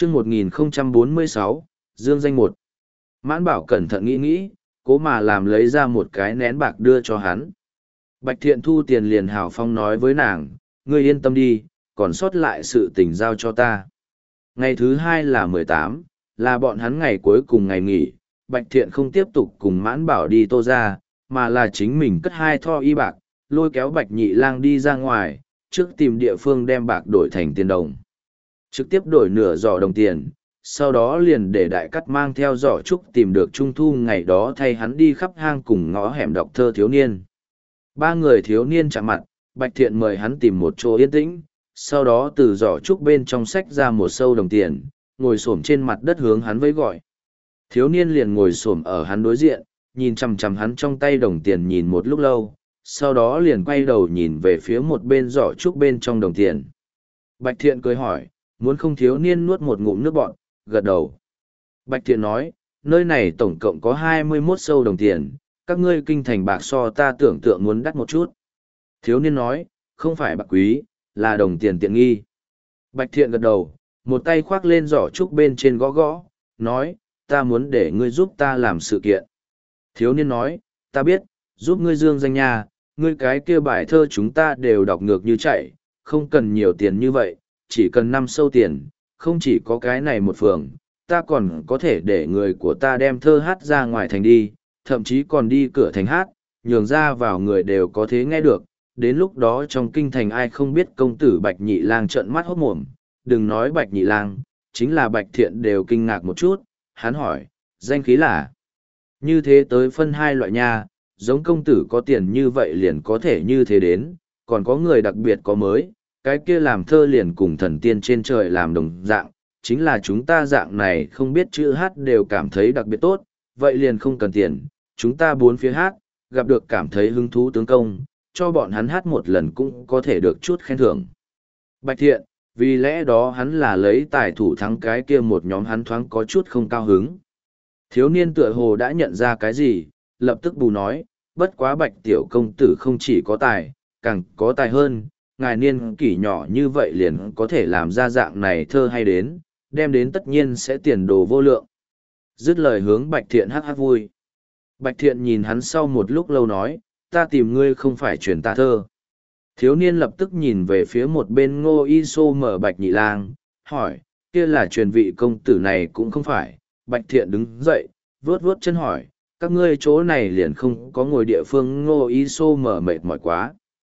chương 1046, Dương danh một. Mãn Bảo cẩn thận nghĩ nghĩ, cố mà làm lấy ra một cái nén bạc đưa cho hắn. Bạch Thiện thu tiền liền hào phong nói với nàng, ngươi yên tâm đi, còn sót lại sự tình giao cho ta. Ngày thứ hai là 18, là bọn hắn ngày cuối cùng ngày nghỉ, Bạch Thiện không tiếp tục cùng Mãn Bảo đi Tô ra, mà là chính mình cất 2 thho y bạc, lôi kéo Bạch Nhị Lang đi ra ngoài, trước tìm địa phương đem bạc đổi thành tiền đồng. Trực tiếp đổi nửa giỏ đồng tiền, sau đó liền để Đại Cắt mang theo giỏ trúc tìm được Trung Thu ngày đó thay hắn đi khắp hang cùng ngõ hẻm đọc thơ thiếu niên. 3 người thiếu niên chạm mặt, Bạch Thiện mời hắn tìm một chỗ yên tĩnh, sau đó từ giỏ trúc bên trong xách ra một sâu đồng tiền, ngồi xổm trên mặt đất hướng hắn vẫy gọi. Thiếu niên liền ngồi xổm ở hắn đối diện, nhìn chằm chằm hắn trong tay đồng tiền nhìn một lúc lâu, sau đó liền quay đầu nhìn về phía một bên giỏ trúc bên trong đồng tiền. Bạch Thiện cười hỏi, muốn không? Thiếu niên nuốt một ngụm nước bọt, gật đầu. Bạch Thiện nói, nơi này tổng cộng có 21 sâu đồng tiền, các ngươi kinh thành bạc so ta tưởng tượng muốn đắt một chút. Thiếu niên nói, không phải bạc quý, là đồng tiền tiện nghi. Bạch Thiện gật đầu, một tay khoác lên giỏ trúc bên trên gõ gõ, nói, ta muốn để ngươi giúp ta làm sự kiện. Thiếu niên nói, ta biết, giúp ngươi dương danh nha, ngươi cái kia bài thơ chúng ta đều đọc ngược như chạy, không cần nhiều tiền như vậy, chỉ cần 5 sâu tiền, không chỉ có cái này một phường, ta còn có thể để người của ta đem thơ hát ra ngoài thành đi, thậm chí còn đi cửa thành hát, nhường ra vào người đều có thể nghe được, đến lúc đó trong kinh thành ai không biết công tử Bạch Nhị Lang trợn mắt hốt mồm, đừng nói Bạch Nhị Lang, chính là Bạch Thiện đều kinh ngạc một chút, hắn hỏi, danh khí là như thế tới phân 2 loại nha, giống công tử có tiền như vậy liền có thể như thế đến, còn có người đặc biệt có mới, cái kia làm thơ liền cùng thần tiên trên trời làm đồng dạng, chính là chúng ta dạng này không biết chữ hát đều cảm thấy đặc biệt tốt, vậy liền không cần tiền, chúng ta 4 phía hát, gặp được cảm thấy hứng thú tướng công, cho bọn hắn hát một lần cũng có thể được chút khen thưởng. Bạch Thiện, vì lẽ đó hắn là lấy tài thủ thắng cái kia một nhóm, hắn thoáng có chút không cao hứng. Thiếu niên tựa hồ đã nhận ra cái gì, lập tức bù nói, bất quá Bạch tiểu công tử không chỉ có tài, càng có tài hơn, ngài niên kỷ nhỏ như vậy liền có thể làm ra dạng này thơ hay đến, đem đến tất nhiên sẽ tiền đồ vô lượng. Dứt lời hướng Bạch Thiện hát vui. Bạch Thiện nhìn hắn sau một lúc lâu nói, ta tìm ngươi không phải truyền ta thơ. Thiếu niên lập tức nhìn về phía một bên Ngô Y Xô mở Bạch Nhị Lang, hỏi, kia là truyền vị công tử này cũng không phải. Bạch Thiện đứng dậy, vuốt vuốt chân hỏi, các ngươi chỗ này liền không có ngồi địa phương. Ngô Y Xô mở mệt mỏi quá.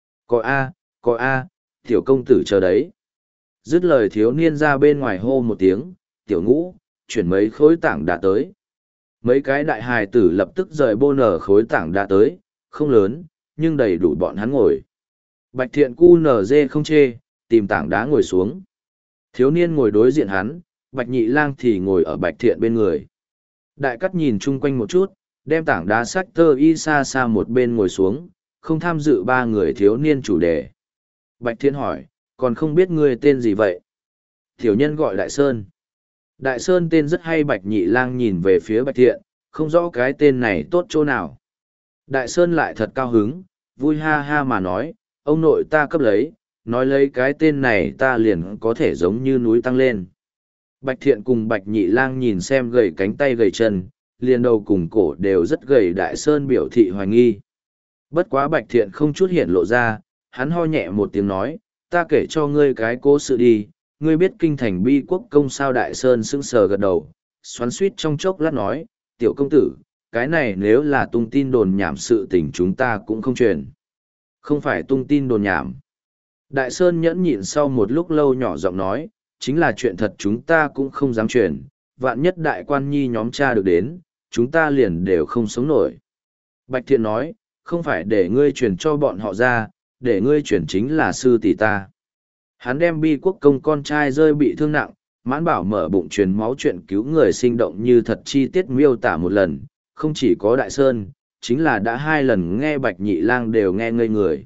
Có a, tiểu công tử chờ đấy. Dứt lời thiếu niên ra bên ngoài hô một tiếng, tiểu Ngũ, chuyển mấy khối tảng đá tới. Mấy cái đại hài tử lập tức rời bô nở khối tảng đá tới, không lớn, nhưng đầy đủ bọn hắn ngồi. Bạch Thiện cu nở dê không chê, tìm tảng đá ngồi xuống. Thiếu niên ngồi đối diện hắn, Bạch Nhị Lang thì ngồi ở Bạch Thiện bên người. Đại Cắt nhìn chung quanh một chút, đem tảng đá sách tơ y xa xa một bên ngồi xuống, không tham dự 3 người thiếu niên chủ đề. Bạch Thiện hỏi, còn không biết ngươi tên gì vậy? Tiểu nhân gọi Đại Sơn. Đại Sơn tên rất hay. Bạch Nhị Lang nhìn về phía Bạch Thiện, không rõ cái tên này tốt chỗ nào. Đại Sơn lại thật cao hứng, vui ha ha mà nói, ông nội ta cấp lấy, nói lấy cái tên này ta liền có thể giống như núi tăng lên. Bạch Thiện cùng Bạch Nhị Lang nhìn xem gầy cánh tay gầy chân, liền đầu cùng cổ đều rất gầy. Đại Sơn biểu thị hoài nghi. Bất quá Bạch Thiện không chút hiện lộ ra, hắn ho nhẹ một tiếng nói, ta kể cho ngươi cái cố sự đi, ngươi biết kinh thành Bi Quốc công sao? Đại Sơn sững sờ gật đầu, xoắn suýt trong chốc lát nói, tiểu công tử, cái này nếu là tung tin đồn nhảm sự tình chúng ta cũng không truyền. Không phải tung tin đồn nhảm. Đại Sơn nhẫn nhịn sau một lúc lâu nhỏ giọng nói, chính là chuyện thật chúng ta cũng không dám truyền, vạn nhất đại quan nhi nhóm cha được đến, chúng ta liền đều không sống nổi. Bạch Thiện nói, không phải để ngươi truyền cho bọn họ ra, để ngươi truyền chính là sư tỷ ta. Hắn đem Bi Quốc công con trai rơi bị thương nặng, Mãn Bảo mở bụng truyền máu chuyện cứu người sinh động như thật chi tiết miêu tả một lần, không chỉ có Đại Sơn, chính là đã 2 lần nghe Bạch Nhị Lang đều nghe ngây người.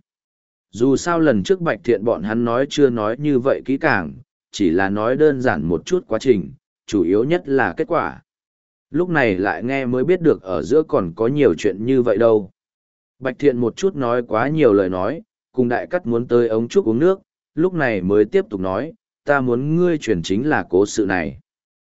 Dù sao lần trước Bạch Thiện bọn hắn nói chưa nói như vậy kỹ càng, chỉ là nói đơn giản một chút quá trình, chủ yếu nhất là kết quả. Lúc này lại nghe mới biết được ở giữa còn có nhiều chuyện như vậy đâu. Bạch Thiện một chút nói quá nhiều lời nói, cùng Đại Cắt muốn tới ống trúc uống nước, lúc này mới tiếp tục nói, ta muốn ngươi truyền chính là cố sự này.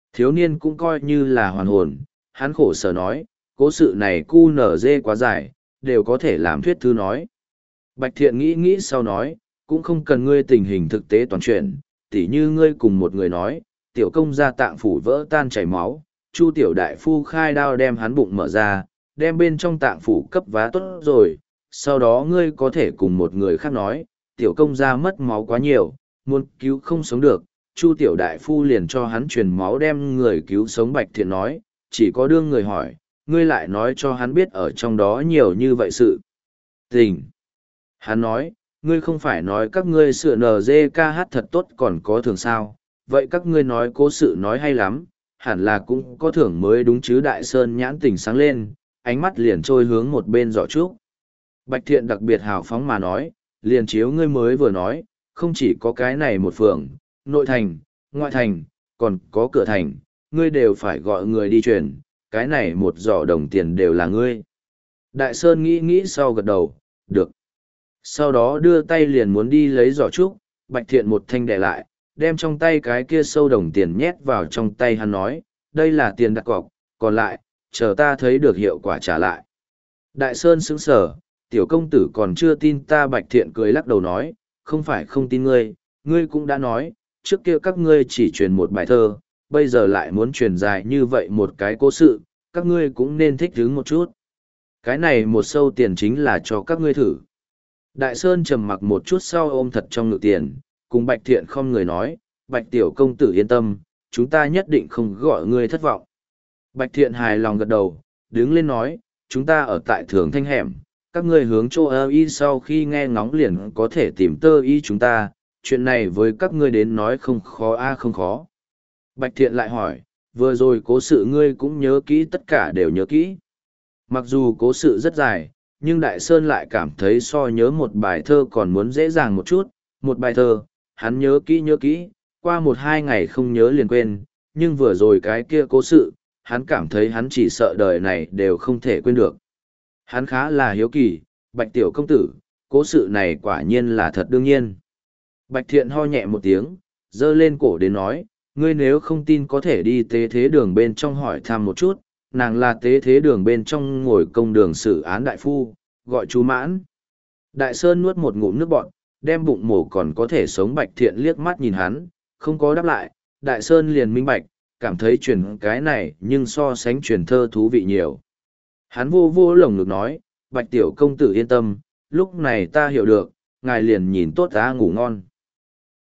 Thiếu niên cũng coi như là hoàn hồn, hắn khổ sở nói, cố sự này cu nở dê quá dài, đều có thể làm thuyết thư nói. Bạch Thiện nghĩ nghĩ sau nói, cũng không cần ngươi tình hình thực tế toàn chuyện, tỉ như ngươi cùng một người nói, tiểu công gia tạng phủ vỡ tan chảy máu, Chu tiểu đại phu khai đao đem hắn bụng mở ra, đem bên trong tạng phủ cấp vá tốt rồi, sau đó ngươi có thể cùng một người khác nói, tiểu công gia mất máu quá nhiều, muốn cứu không sống được, Chu tiểu đại phu liền cho hắn truyền máu đem người cứu sống. Bạch Thiện nói, chỉ có đương người hỏi, ngươi lại nói cho hắn biết ở trong đó nhiều như vậy sự tình. Hắn nói, ngươi không phải nói các ngươi sửa NGK hát thật tốt còn có thưởng sao, vậy các ngươi nói cố sự nói hay lắm, hẳn là cũng có thưởng mới đúng chứ. Đại Sơn nhãn tỉnh sáng lên, ánh mắt liền trôi hướng một bên giỏ trúc. Bạch Thiện đặc biệt hào phóng mà nói, liền chiếu ngươi mới vừa nói, không chỉ có cái này một phường, nội thành, ngoại thành, còn có cửa thành, ngươi đều phải gọi người đi truyền, cái này một giỏ đồng tiền đều là ngươi. Đại Sơn nghĩ nghĩ sau gật đầu, được. Sau đó đưa tay liền muốn đi lấy giỏ trúc, Bạch Thiện một thanh đè lại, đem trong tay cái kia sâu đồng tiền nhét vào trong tay hắn nói, đây là tiền đặt cọc, còn lại, chờ ta thấy được hiệu quả trả lại. Đại Sơn sững sờ, tiểu công tử còn chưa tin ta. Bạch Thiện cười lắc đầu nói, không phải không tin ngươi, ngươi cũng đã nói, trước kia các ngươi chỉ truyền một bài thơ, bây giờ lại muốn truyền dài như vậy một cái cố sự, các ngươi cũng nên thích hứng một chút. Cái này một sâu tiền chính là cho các ngươi thử. Đại Sơn trầm mặc một chút sau ôm thật trong ngự tiền, cùng Bạch Thiện không người nói, Bạch tiểu công tử yên tâm, chúng ta nhất định không gọi ngươi thất vọng. Bạch Thiện hài lòng gật đầu, đứng lên nói, chúng ta ở tại Thường Thanh Hẻm, các ngươi hướng chỗ ơ y sau khi nghe ngóng liền có thể tìm tơ y chúng ta, chuyện này với các ngươi đến nói không khó không khó. Bạch Thiện lại hỏi, vừa rồi cố sự ngươi cũng nhớ kỹ, tất cả đều nhớ kỹ. Mặc dù cố sự rất dài, nhưng Đại Sơn lại cảm thấy so nhớ một bài thơ còn muốn dễ dàng một chút. Một bài thơ, hắn nhớ kỹ, qua 1-2 ngày không nhớ liền quên, nhưng vừa rồi cái kia cố sự, hắn cảm thấy hắn chỉ sợ đời này đều không thể quên được. Hắn khá là hiếu kỳ, Bạch tiểu công tử, cố sự này quả nhiên là thật đương nhiên. Bạch Thiện ho nhẹ một tiếng, giơ lên cổ đến nói, ngươi nếu không tin có thể đi tế thế đường bên trong hỏi thăm một chút, nàng là tế thế đường bên trong ngồi công đường xử án đại phu, gọi chú Mãn. Đại Sơn nuốt một ngụm nước bọt, đem bụng mổ còn có thể sống. Bạch Thiện liếc mắt nhìn hắn, không có đáp lại. Đại Sơn liền minh bạch, cảm thấy truyền cái này nhưng so sánh truyền thơ thú vị nhiều. Hắn vô vô lồng ngực nói, Bạch tiểu công tử yên tâm, lúc này ta hiểu được, ngài liền nhìn tốt ta ngủ ngon.